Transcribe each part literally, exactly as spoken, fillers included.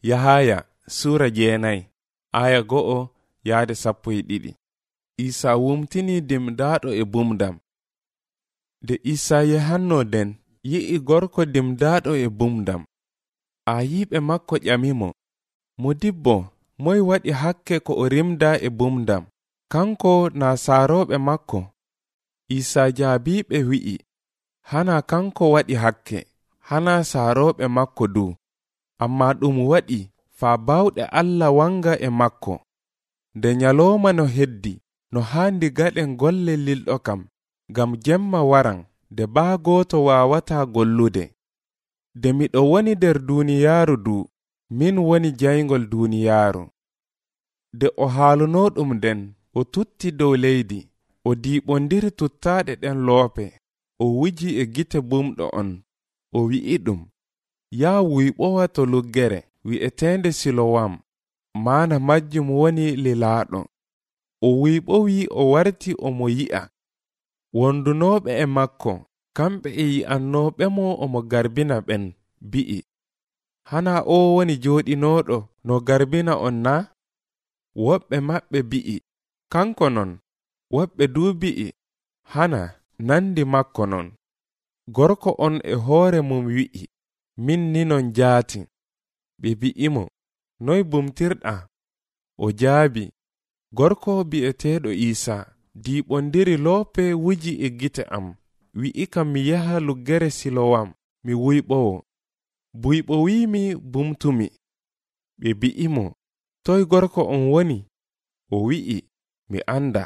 Yahaya sura jeenay aya go'o yaade sappo e ɗiɗi. Isa wumtini dimdaɗo e bumdam. De Isa yehanno den yi'i gorko dimdaɗo e bumdam. Ayiɓe makko ƴamimo, modibbo moy waɗi hakke ko o rimda e bumdam, kanko na saaroɓe makko? Isa jaabiɓe wi'i, hana kanko waɗi hakke, hana saaroɓe makko du, amma ɗum waɗi faa bawɗe Allah wanga e makko. De nyaloma no heddi, no handi gaɗen golle lilɗo kam, gam jemma waran, de baa goto wawata gollude. De miɗo woni der duniyaaru du, min woni jayngol duniyaaru. De o haaluno ɗum den, o tutti dow leydi, o diɓondiri tuttaɗe ɗen loope, o wuji e gite bumɗo on, o wi'i ɗum, yaa wuyɓowa to luggere wi'etende Silowam, maana majjum woni lilaaɗo. O wuyɓowi o warti omo yi'a. Wondunoɓe e makko, kamɓe e yi'annoɓe mo omo garbina ɓen, bi'i, hana o woni joɗinoɗo no garbina on na? Woɓɓe maɓɓe bi'i, kanko non. Woɓɓe du bi'i, hana nandi makko non. Gorko on e hoore mum wi'i, min ni non jaati. Ɓe bi'imo, noy bumtirɗa? O jaabi, gorko bi'eteɗo Isa diɓondiri loope wuji e gite am, wi'i kam mi yaha luggere Silowam, mi wuyɓowo. Buyɓo wimi bumtumi. Ɓe bi'imo, toy gorko on woni? O wi'i, mi anda.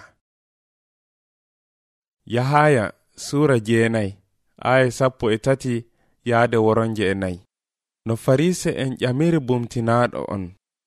Yahaya sura jeenay aya sappo e tati yaade woronje e nayi. No farise en ƴamiri bumtinaɗo on.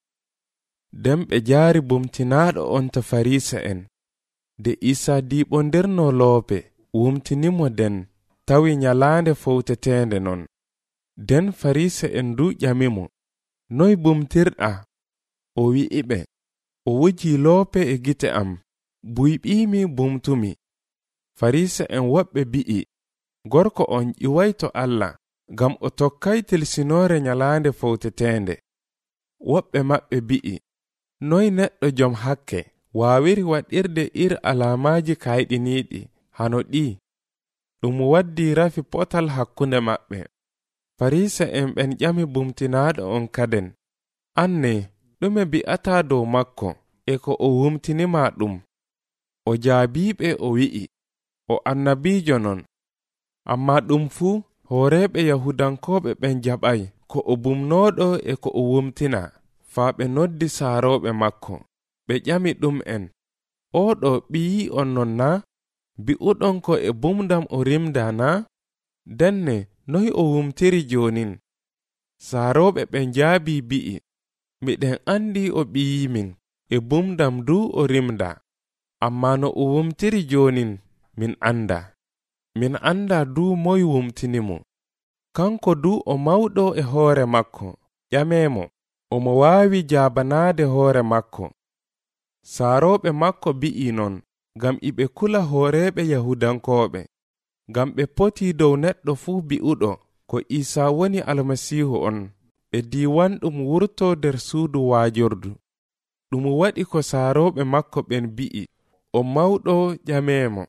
Den ɓe jaari bumtinaɗo on to farise en. De Isa diɓondirno loope wumtinimo den, tawi nyalaande fowtetende non. Den farise en du ƴamimo, noy bumtirɗa? O wi'i ɓe, o wuji loope e gite am, buyɓimi bumtumi. Farise en woɓɓe bi'i, gorko on ƴiway to Allah, gam o tokkay tilsinore nyalaande fowtetende. Woɓɓe maɓɓe bi'i, noy neɗɗo jom hakke waawiri waɗirde ir alamaji kayɗiniɗi hano ɗi? Ɗum waddi rafi potal hakkunde maɓɓe. Farise en ɓen ƴami bumtinaɗo on kaden, anne ɗume bi'ata dow makko e ko o wumtinima ɗum? O jaabiɓe o wi'i, o annabijo non. Amma ɗum fuu hooreɓe Yahudankoɓe ɓen jaɓay ko o bumnoɗo e ko o wumtina, faa ɓe noddi saaroɓe makko. Ɓe ƴami ɗum en, oɗo ɓiyi on non na? Bi'uɗon ko e bumdam o rimda na? Denne noy o wumtiri jonin? Saaroɓe ɓen jaabi bi'i, miɗen andi o ɓiyimin, e bumdam du o rimda, amma no o wumtiri jonin min anda. Min anda du moy wumtinimo. Kanko du o mawɗo e hoore makko, ƴamemo, omo waawi jaabanade hoore makko. Saaroɓe makko bi'i non, gam iɓe kula hooreɓe Yahudankoɓe, gam ɓe poti dow neɗɗo fuu bi'uɗo ko Isa woni almasihu on, ɓe diwan ɗum wurto der suudu waajordu. Ɗum waɗi ko saaroɓe makko ɓen bi'i, o mawɗo ƴamemo.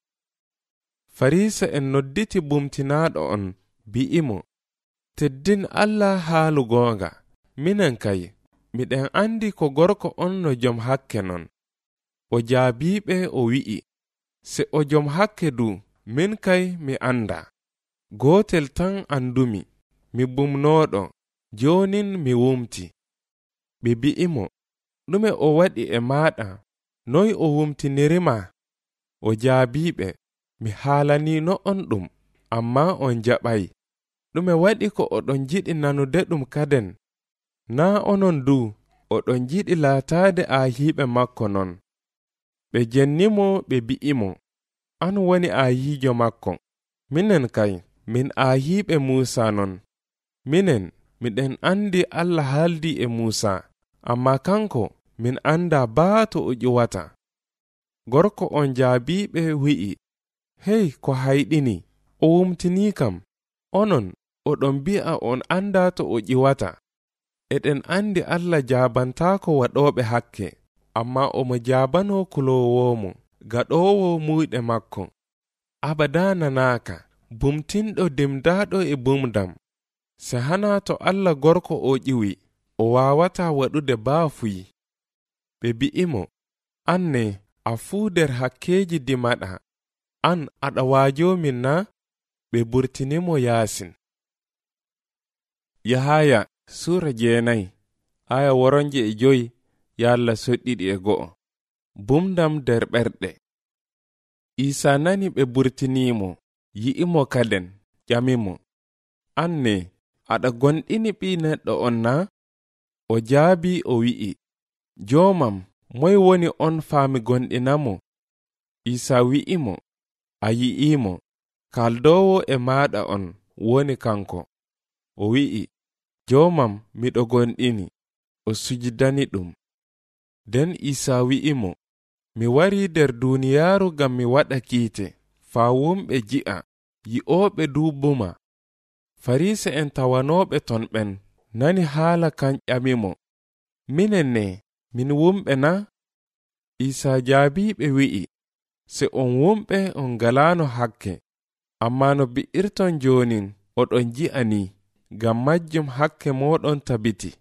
Farise en nodditi bumtinaɗo on, bi'imo, teddin Allah haalu goonga, minen kay miɗen andi ko gorko on no jom hakke non. O jaabiɓe o wi'i, se o jom hakke du, min kay mi anda. Gootel tan andumi, mi bumnoɗo, jonin mi wumti. Ɓe bi'imo, ɗume o waɗi e maɗa? Noy o wumtinirima? O jaabiɓe, mi haalanino on ɗum, amma on jaɓay. Ɗume waɗi ko oɗon jiɗi nanude ɗum kaden? Na onon du, oɗon jiɗi laataade aahiiɓe makko non. Ɓe jennimo ɓe bi'imo, an woni aahiijo makko. Minen kay, min aahiiɓe Muusa non. Minen, miɗen andi Allah haaldi e Muusa, amma kanko min anda baa to o ƴiwata. Gorko on jaabiɓe wi'i, hey ko hayɗini, o wumtini kam, onon oɗon bi'a on anda to o ƴiwata. eɗen andi Allah jaabantaako waɗooɓe hakke, amma omo jaabanoo kuloowomo gaɗoowo muyɗe makko. Abada nanaaka, bumtinɗo dimdaaɗo e bumdam. Se hana to Allah gorko o ƴiwi, o waawata waɗude baafuyi. Ɓe bi'imo, an ne a fuu nder hakkeeji dimaɗa, an aɗa waajoomin na? Ɓe burtinimo Yaasin. Yahaya Sura jeenayi aya woronje e joyi yalla soɗɗiɗi e go'o. Bumdam nder ɓerɗe. Isa nani ɓe burtinimo, yi'imo kaden, ƴamimo, an ne aɗa gonɗini ɓi neɗɗo on na? O jaabi o wi'i, joomam, moy woni on faami gonɗinamo? Isa wi'imo, a yi'imo, kaldowo e maɗa on woni kanko. O wi'i, joomam, miɗo gonɗini. O sujidani ɗum. Den Isa wi'imo, mi wari nder duniyaaru ngam mi waɗa kiite, faa wumɓe ji'a, yi'ooɓe duubuma. Farise en tawanoɓe ton ɓen nani haala kan ƴamimo, minen ne, min wumɓe na? Isa jaabiɓe wi'i, se on wumɓe on galano hakke, amma no bi'irton jonin oɗon ji'ani, ngam majjum hakke moɗon tabiti.